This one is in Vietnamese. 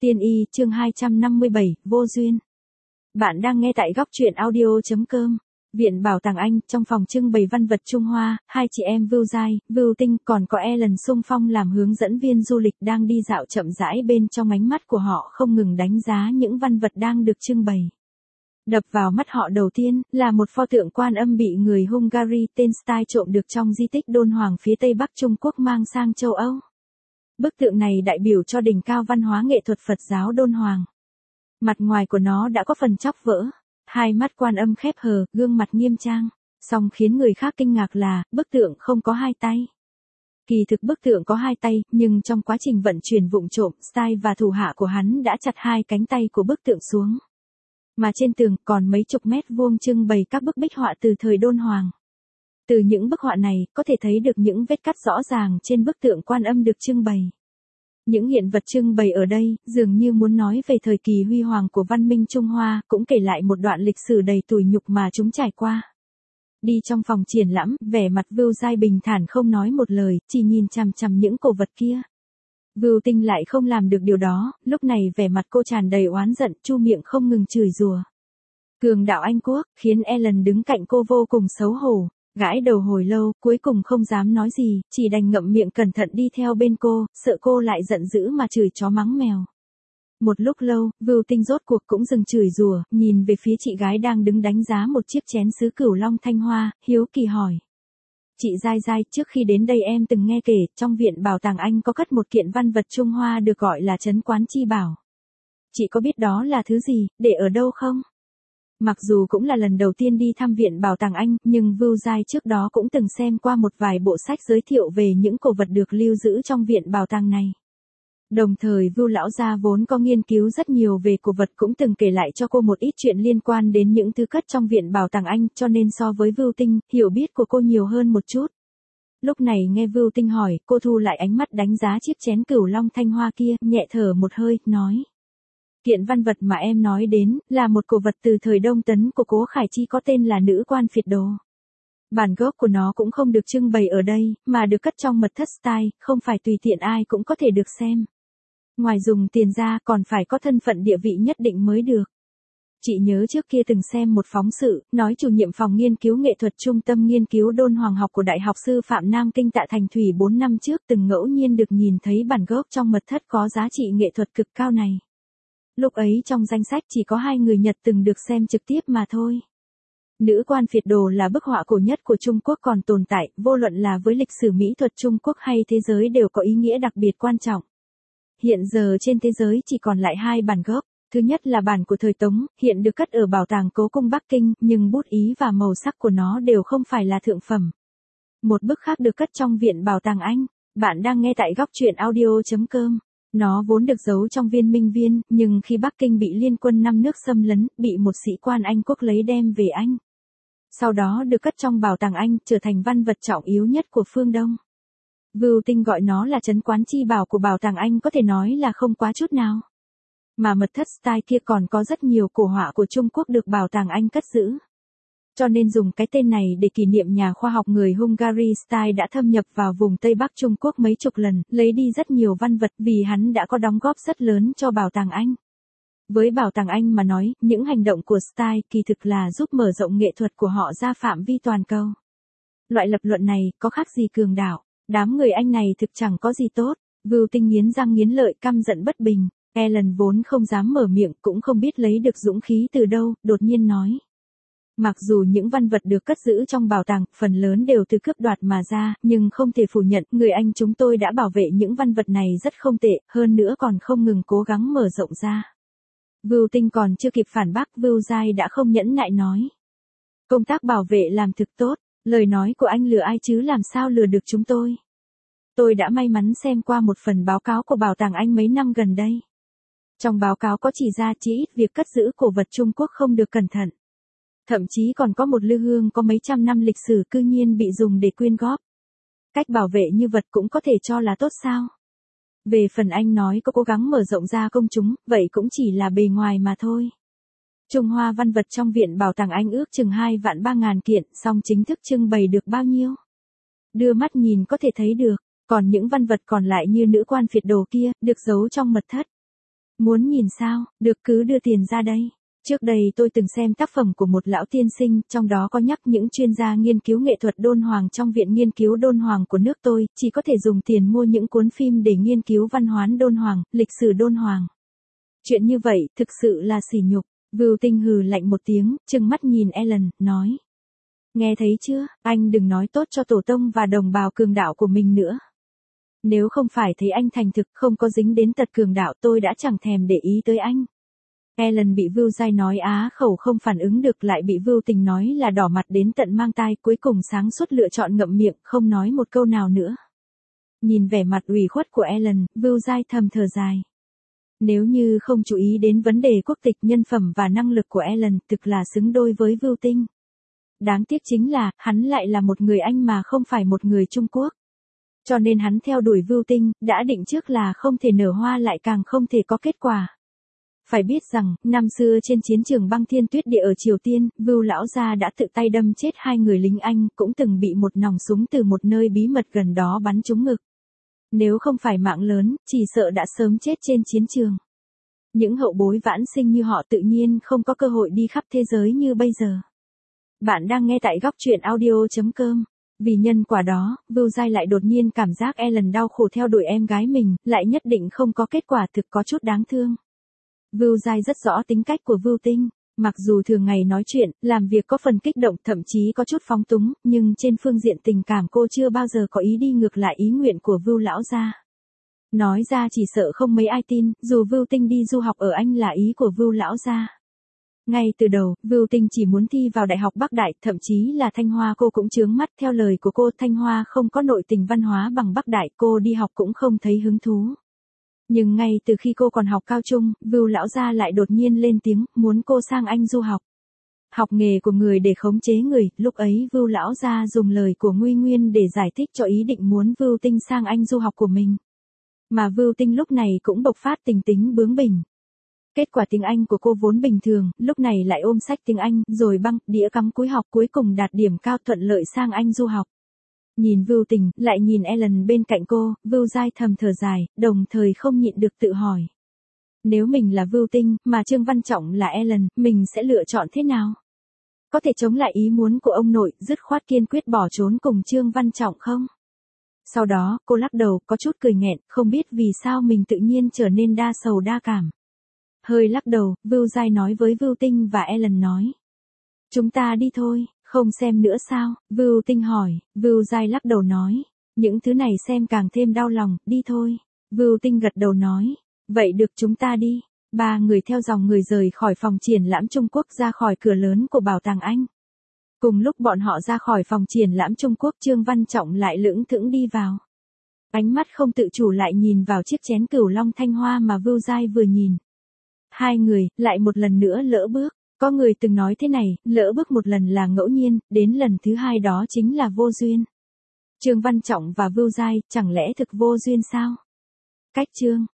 Tiên y chương 257, vô duyên. Bạn đang nghe tại góc truyện audio.com. Viện Bảo tàng Anh, trong phòng trưng bày văn vật Trung Hoa, hai chị em Vưu Giai, Vưu Tinh còn có Ellen xung phong làm hướng dẫn viên du lịch đang đi dạo chậm rãi bên trong ánh mắt của họ không ngừng đánh giá những văn vật đang được trưng bày. Đập vào mắt họ đầu tiên là một pho tượng Quan Âm bị người Hungary tên Style trộm được trong di tích Đôn Hoàng phía Tây Bắc Trung Quốc mang sang châu Âu. Bức tượng này đại biểu cho đỉnh cao văn hóa nghệ thuật Phật giáo Đôn Hoàng. Mặt ngoài của nó đã có phần chóc vỡ, hai mắt Quan Âm khép hờ, gương mặt nghiêm trang, song khiến người khác kinh ngạc là bức tượng không có hai tay. Kỳ thực bức tượng có hai tay, nhưng trong quá trình vận chuyển vụng trộm, Style và thủ hạ của hắn đã chặt hai cánh tay của bức tượng xuống. Mà trên tường còn mấy chục mét vuông trưng bày các bức bích họa từ thời Đôn Hoàng. Từ những bức họa này, có thể thấy được những vết cắt rõ ràng trên bức tượng Quan Âm được trưng bày. Những hiện vật trưng bày ở đây, dường như muốn nói về thời kỳ huy hoàng của văn minh Trung Hoa, cũng kể lại một đoạn lịch sử đầy tủi nhục mà chúng trải qua. Đi trong phòng triển lãm, vẻ mặt Vưu Giai bình thản không nói một lời, chỉ nhìn chằm chằm những cổ vật kia. Vưu Tinh lại không làm được điều đó, lúc này vẻ mặt cô tràn đầy oán giận, chu miệng không ngừng chửi rủa. Cường đạo Anh Quốc, khiến Ellen đứng cạnh cô vô cùng xấu hổ. Gãi đầu hồi lâu, cuối cùng không dám nói gì, chỉ đành ngậm miệng cẩn thận đi theo bên cô, sợ cô lại giận dữ mà chửi chó mắng mèo. Một lúc lâu, Vưu Tinh rốt cuộc cũng dừng chửi rủa, nhìn về phía chị gái đang đứng đánh giá một chiếc chén sứ Cửu Long Thanh Hoa, hiếu kỳ hỏi. Chị Giai Giai, trước khi đến đây em từng nghe kể, trong Viện Bảo tàng Anh có cất một kiện văn vật Trung Hoa được gọi là Trấn Quán Chi Bảo. Chị có biết đó là thứ gì, để ở đâu không? Mặc dù cũng là lần đầu tiên đi thăm Viện Bảo tàng Anh, nhưng Vưu Giai trước đó cũng từng xem qua một vài bộ sách giới thiệu về những cổ vật được lưu giữ trong Viện Bảo tàng này. Đồng thời Vưu lão gia vốn có nghiên cứu rất nhiều về cổ vật cũng từng kể lại cho cô một ít chuyện liên quan đến những thứ cất trong Viện Bảo tàng Anh, cho nên so với Vưu Tinh, hiểu biết của cô nhiều hơn một chút. Lúc này nghe Vưu Tinh hỏi, cô thu lại ánh mắt đánh giá chiếc chén Cửu Long Thanh Hoa kia, nhẹ thở một hơi, nói. Kiện văn vật mà em nói đến, là một cổ vật từ thời Đông Tấn của Cố Khải Chi có tên là Nữ Quan Phiệt Đồ. Bản gốc của nó cũng không được trưng bày ở đây, mà được cất trong mật thất Style, không phải tùy tiện ai cũng có thể được xem. Ngoài dùng tiền ra còn phải có thân phận địa vị nhất định mới được. Chị nhớ trước kia từng xem một phóng sự, nói chủ nhiệm phòng nghiên cứu nghệ thuật Trung tâm nghiên cứu Đôn Hoàng học của Đại học Sư phạm Nam Kinh tại Thành Thủy 4 năm trước từng ngẫu nhiên được nhìn thấy bản gốc trong mật thất có giá trị nghệ thuật cực cao này. Lúc ấy trong danh sách chỉ có 2 người Nhật từng được xem trực tiếp mà thôi. Nữ Quan Phiệt Đồ là bức họa cổ nhất của Trung Quốc còn tồn tại, vô luận là với lịch sử mỹ thuật Trung Quốc hay thế giới đều có ý nghĩa đặc biệt quan trọng. Hiện giờ trên thế giới chỉ còn lại 2 bản gốc. Thứ nhất là bản của thời Tống, hiện được cất ở Bảo tàng Cố Cung Bắc Kinh, nhưng bút ý và màu sắc của nó đều không phải là thượng phẩm. Một bức khác được cất trong Viện Bảo tàng Anh. Bạn đang nghe tại góc truyện audio.com. Nó vốn được giấu trong Viên Minh Viên, nhưng khi Bắc Kinh bị liên quân 5 nước xâm lấn, bị một sĩ quan Anh quốc lấy đem về Anh. Sau đó được cất trong Bảo tàng Anh, trở thành văn vật trọng yếu nhất của phương Đông. Vưu Tinh gọi nó là Trấn Quán Chi Bảo của Bảo tàng Anh có thể nói là không quá chút nào. Mà mật thất Style kia còn có rất nhiều cổ họa của Trung Quốc được Bảo tàng Anh cất giữ. Cho nên dùng cái tên này để kỷ niệm nhà khoa học người Hungary. Style đã thâm nhập vào vùng Tây Bắc Trung Quốc mấy chục lần, lấy đi rất nhiều văn vật vì hắn đã có đóng góp rất lớn cho Bảo tàng Anh. Với Bảo tàng Anh mà nói, những hành động của Style kỳ thực là giúp mở rộng nghệ thuật của họ ra phạm vi toàn cầu. Loại lập luận này có khác gì cường đạo, đám người Anh này thực chẳng có gì tốt. Vưu Tinh nghiến răng nghiến lợi căm giận bất bình. Ellen vốn không dám mở miệng cũng không biết lấy được dũng khí từ đâu, đột nhiên nói. Mặc dù những văn vật được cất giữ trong bảo tàng, phần lớn đều từ cướp đoạt mà ra, nhưng không thể phủ nhận, người Anh chúng tôi đã bảo vệ những văn vật này rất không tệ, hơn nữa còn không ngừng cố gắng mở rộng ra. Vưu Tinh còn chưa kịp phản bác, Vưu Giai đã không nhẫn nại nói. Công tác bảo vệ làm thực tốt, lời nói của anh lừa ai chứ làm sao lừa được chúng tôi. Tôi đã may mắn xem qua một phần báo cáo của Bảo tàng Anh mấy năm gần đây. Trong báo cáo có chỉ ra chỉ ít việc cất giữ cổ vật Trung Quốc không được cẩn thận. Thậm chí còn có một lư hương có mấy trăm năm lịch sử cư nhiên bị dùng để quyên góp. Cách bảo vệ như vật cũng có thể cho là tốt sao? Về phần anh nói có cố gắng mở rộng ra công chúng, vậy cũng chỉ là bề ngoài mà thôi. Trung Hoa văn vật trong Viện Bảo tàng Anh ước chừng 2.300.000 kiện, song chính thức trưng bày được bao nhiêu? Đưa mắt nhìn có thể thấy được, còn những văn vật còn lại như Nữ Quan Phiệt Đồ kia, được giấu trong mật thất. Muốn nhìn sao, được cứ đưa tiền ra đây. Trước đây tôi từng xem tác phẩm của một lão tiên sinh, trong đó có nhắc những chuyên gia nghiên cứu nghệ thuật đôn hoàng trong Viện Nghiên cứu Đôn Hoàng của nước tôi, chỉ có thể dùng tiền mua những cuốn phim để nghiên cứu văn hoán đôn hoàng, lịch sử đôn hoàng. Chuyện như vậy, thực sự là sỉ nhục. Vưu Tinh hừ lạnh một tiếng, trừng mắt nhìn Ellen, nói. Nghe thấy chưa, anh đừng nói tốt cho tổ tông và đồng bào cường đạo của mình nữa. Nếu không phải thấy anh thành thực không có dính đến tật cường đạo tôi đã chẳng thèm để ý tới anh. Ellen bị Vưu Giai nói á khẩu không phản ứng được lại bị Vưu Tình nói là đỏ mặt đến tận mang tai, cuối cùng sáng suốt lựa chọn ngậm miệng không nói một câu nào nữa. Nhìn vẻ mặt ủy khuất của Ellen, Vưu Giai thầm thở dài. Nếu như không chú ý đến vấn đề quốc tịch, nhân phẩm và năng lực của Ellen, thực là xứng đôi với Vưu Tinh. Đáng tiếc chính là, hắn lại là một người Anh mà không phải một người Trung Quốc. Cho nên hắn theo đuổi Vưu Tinh, đã định trước là không thể nở hoa lại càng không thể có kết quả. Phải biết rằng, năm xưa trên chiến trường băng thiên tuyết địa ở Triều Tiên, Vưu lão gia đã tự tay đâm chết 2 người lính Anh, cũng từng bị một nòng súng từ một nơi bí mật gần đó bắn trúng ngực. Nếu không phải mạng lớn, chỉ sợ đã sớm chết trên chiến trường. Những hậu bối vãn sinh như họ tự nhiên không có cơ hội đi khắp thế giới như bây giờ. Bạn đang nghe tại góc truyện audio.com. Vì nhân quả đó, Vưu Giai lại đột nhiên cảm giác Ellen đau khổ theo đuổi em gái mình, lại nhất định không có kết quả, thực có chút đáng thương. Vưu Giai rất rõ tính cách của Vưu Tinh, mặc dù thường ngày nói chuyện, làm việc có phần kích động, thậm chí có chút phóng túng, nhưng trên phương diện tình cảm cô chưa bao giờ có ý đi ngược lại ý nguyện của Vưu lão gia. Nói ra chỉ sợ không mấy ai tin, dù Vưu Tinh đi du học ở Anh là ý của Vưu lão gia. Ngay từ đầu, Vưu Tinh chỉ muốn thi vào Đại học Bắc Đại, thậm chí là Thanh Hoa cô cũng chướng mắt, theo lời của cô, Thanh Hoa không có nội tình văn hóa bằng Bắc Đại, cô đi học cũng không thấy hứng thú. Nhưng ngay từ khi cô còn học cao trung, Vưu lão gia lại đột nhiên lên tiếng, muốn cô sang Anh du học. Học nghề của người để khống chế người, lúc ấy Vưu lão gia dùng lời của Nguy Nguyên để giải thích cho ý định muốn Vưu Tinh sang Anh du học của mình. Mà Vưu Tinh lúc này cũng bộc phát tình tính bướng bỉnh. Kết quả tiếng Anh của cô vốn bình thường, lúc này lại ôm sách tiếng Anh, rồi băng, đĩa cắm cúi học, cuối cùng đạt điểm cao thuận lợi sang Anh du học. Nhìn Vưu Tình, lại nhìn Ellen bên cạnh cô, Vưu Giai thầm thở dài, đồng thời không nhịn được tự hỏi. Nếu mình là Vưu Tinh, mà Trương Văn Trọng là Ellen, mình sẽ lựa chọn thế nào? Có thể chống lại ý muốn của ông nội, dứt khoát kiên quyết bỏ trốn cùng Trương Văn Trọng không? Sau đó, cô lắc đầu, có chút cười nghẹn, không biết vì sao mình tự nhiên trở nên đa sầu đa cảm. Hơi lắc đầu, Vưu Giai nói với Vưu Tinh và Ellen nói. Chúng ta đi thôi, không xem nữa sao? Vưu Tinh hỏi, Vưu Giai lắc đầu nói. Những thứ này xem càng thêm đau lòng, đi thôi. Vưu Tinh gật đầu nói. Vậy được, chúng ta đi. 3 người theo dòng người rời khỏi phòng triển lãm Trung Quốc ra khỏi cửa lớn của Bảo tàng Anh. Cùng lúc bọn họ ra khỏi phòng triển lãm Trung Quốc, Trương Văn Trọng lại lững thững đi vào. Ánh mắt không tự chủ lại nhìn vào chiếc chén cửu long Thanh Hoa mà Vưu Giai vừa nhìn. Hai người, lại một lần nữa lỡ bước. Có người từng nói thế này, lỡ bước một lần là ngẫu nhiên, đến lần thứ 2 đó chính là vô duyên. Trương Văn Trọng và Vưu Giai, chẳng lẽ thực vô duyên sao? Cách chương